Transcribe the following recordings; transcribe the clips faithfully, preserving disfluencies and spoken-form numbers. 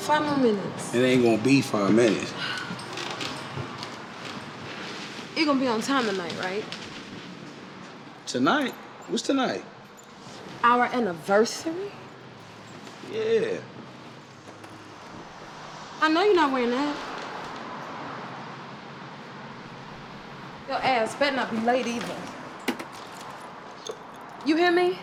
Five more minutes. It ain't gonna be five minutes. You're gonna be on time tonight, right? Tonight? What's tonight? Our anniversary? Yeah. I know you're not wearing that. Your ass better not be late either. You hear me?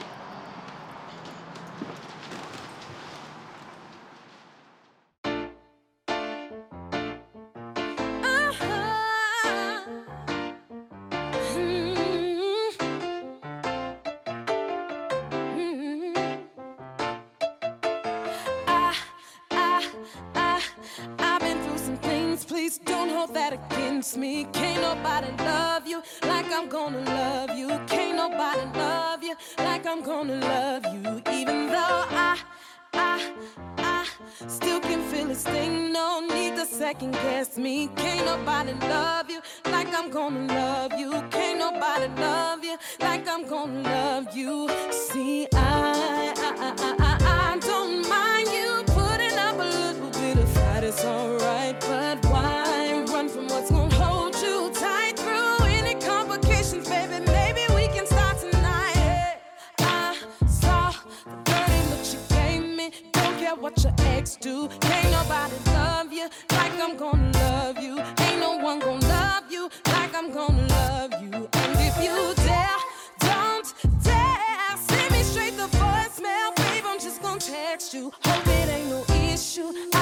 Me. Can't nobody love you like I'm gonna love you. Can't nobody love you like I'm gonna love you. Even though I, I, I still can feel this thing. No need to second guess me. Can't nobody love you like I'm gonna love you. Can't nobody love you like I'm gonna love you. See, I, I, I, I, I don't mind you putting up a little bit of fight. It's alright, but why run from what's gonna hold you tight through any complications, baby? Maybe we can start tonight. Hey, I saw the dirty look you gave me. Don't care what your ex do. Can't nobody love you like I'm gonna love you. Ain't no one gonna love you like I'm gonna love you. And if you dare, don't dare send me straight the voicemail, babe. I'm just gonna text you. Hope it ain't no issue. I